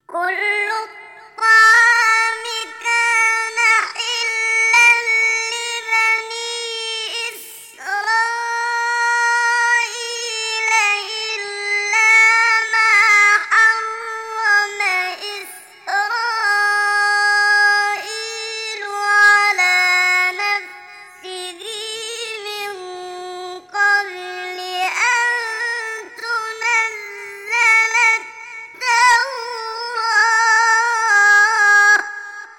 كل الطعام كان حلا لبني إسرائيل إلا ما حرم إسرائيل على نفسه من قبل أن تنزل التوراة.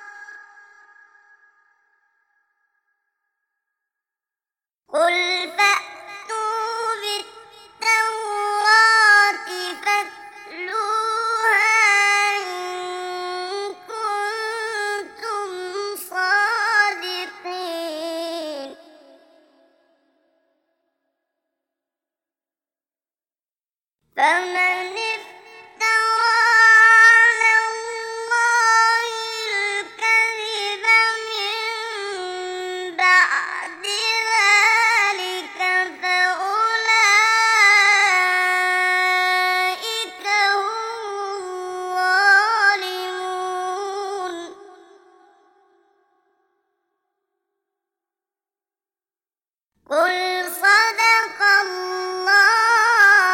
قل فأتوا بالتوراة فاتلوها إن كنتم صادقين. فمن افترى على الله الكذب من بعد ذلك فأولئك هم الظالمون. قل صدق الله.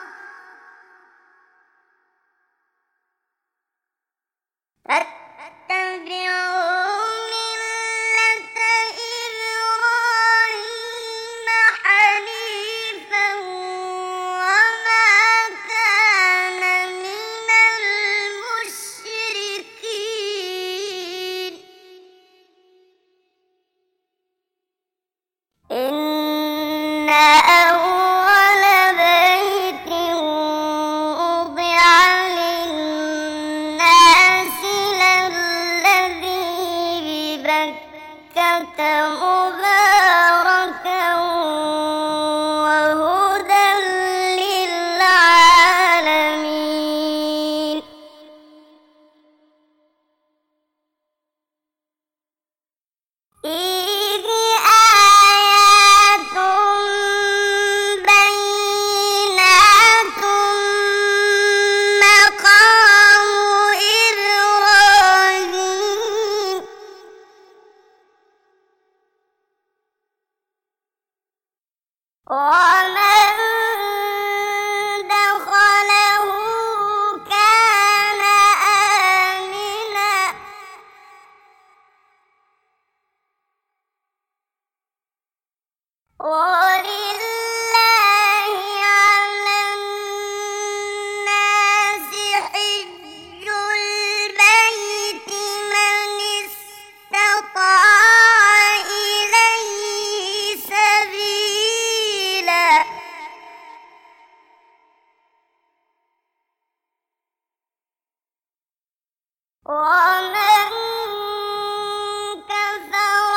فاتبعوا ملة إبراهيم حنيفا وما كان من المشركين. إن أول بيت وضع للناس للذي ببكة مباركا وهدى للعالمين. فيه آيات بينات مقام إبراهيم. ومن دخله كان آمنا. ولله على الناس حج البيت من استطاع إليه سبيلا. ومن كفر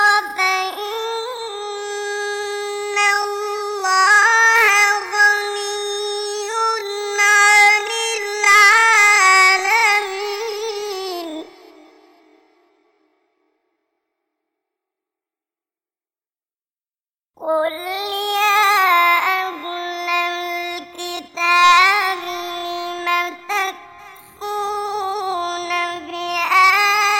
فإن الله غني عن العالمين. قل يا أهل الكتاب لم تكفرون بآيات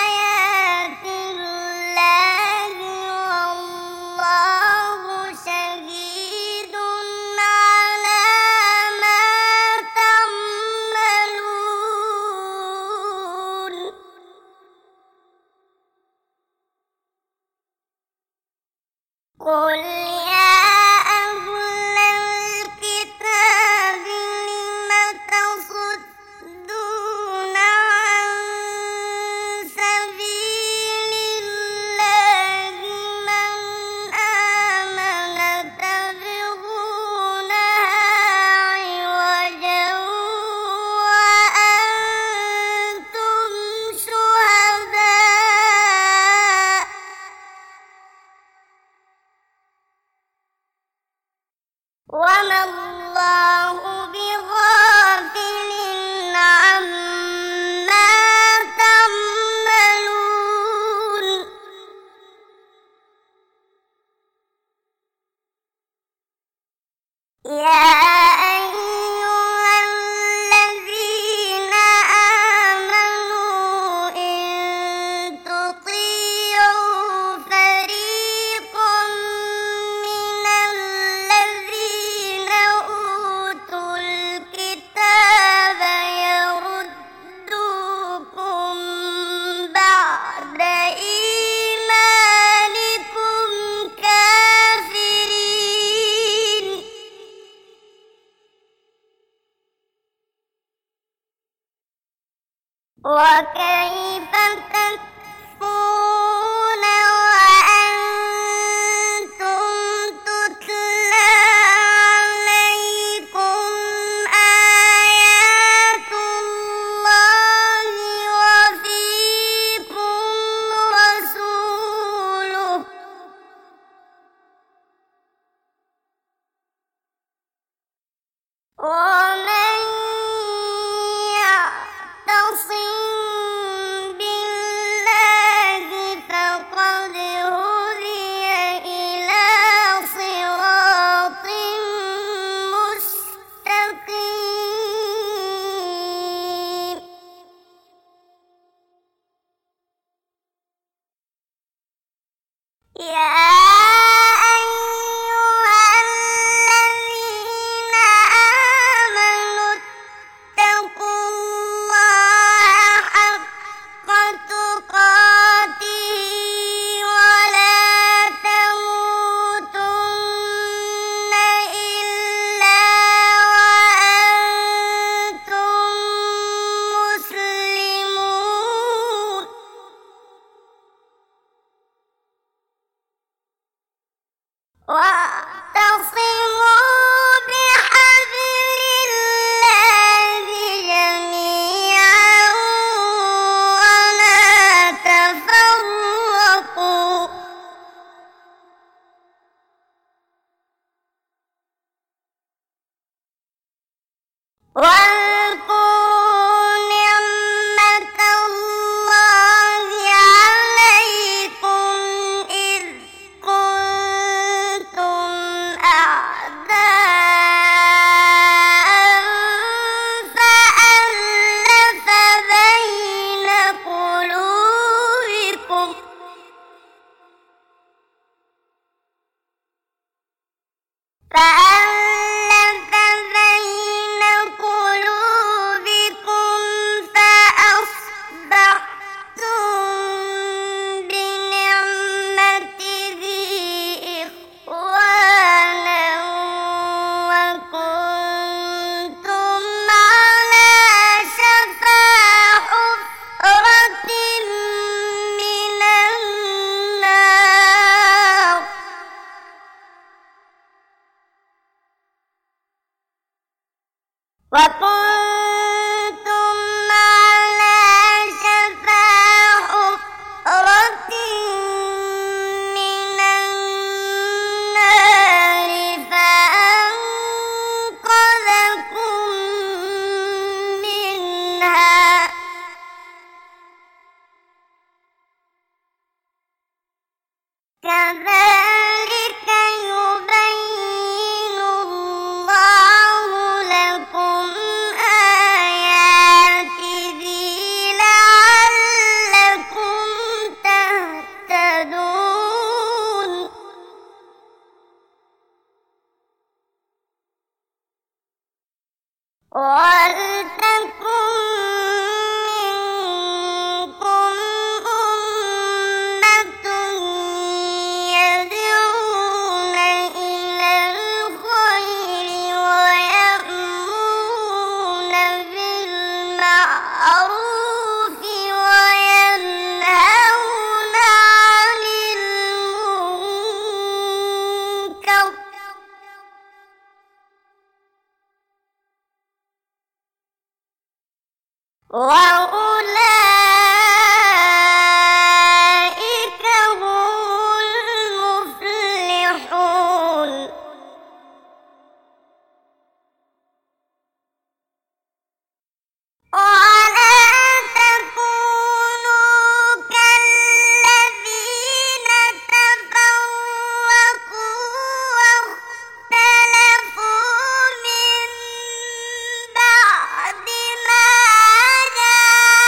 وكيف تكفرون وأنتم تتلى عليكم آيات الله وفيكم رسوله ومن يعتصم بالله فقد هدي إلى صراط مستقيم يا أيها الذين آمنوا اتقوا الله حق تقاته ولا تموتن إلا وأنتم مسلمون واعتصموا بحبل الله جميعا ولا تفرقوا واذكروا نعمة الله عليكم إذ كنتم أعداء فألف بين قلوبكم فأصبحتم بنعمته إخوانا وكنتم على شفا حفرة من النار وكنتم على شفا حفرة من النار فأنقذكم منها كذلك يبين الله لكم آياته لعلكم تهتدون ولتكن منكم أمة يدعون إلى الخير ويأمرون بالمعروف وينهون عن المنكر وأولئك هم المفلحون ولا تكونوا كالذين تفرقوا واختلفوا من بعد ما جاءهم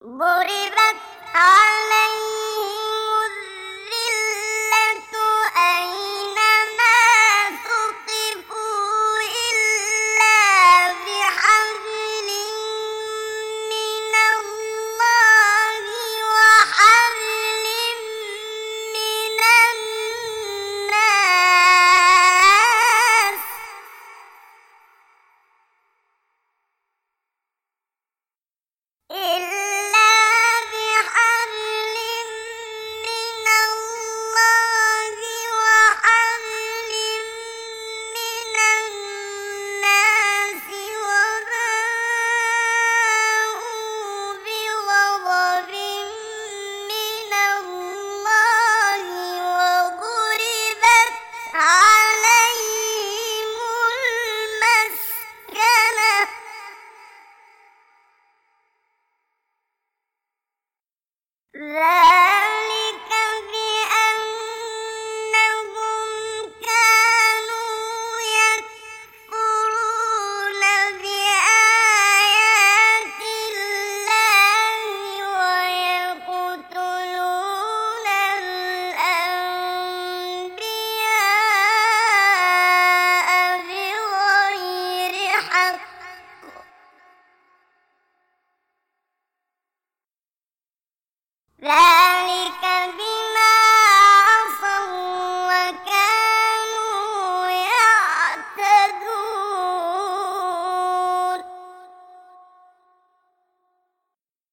ضربت عليهم الذلة أينما ثقفوا إلا بحبل من الله وحبل من الناس إلا بحبل من الله وحبل من الناس وباءوا بغضب من الله وضربت عليهم المسكنة ذلك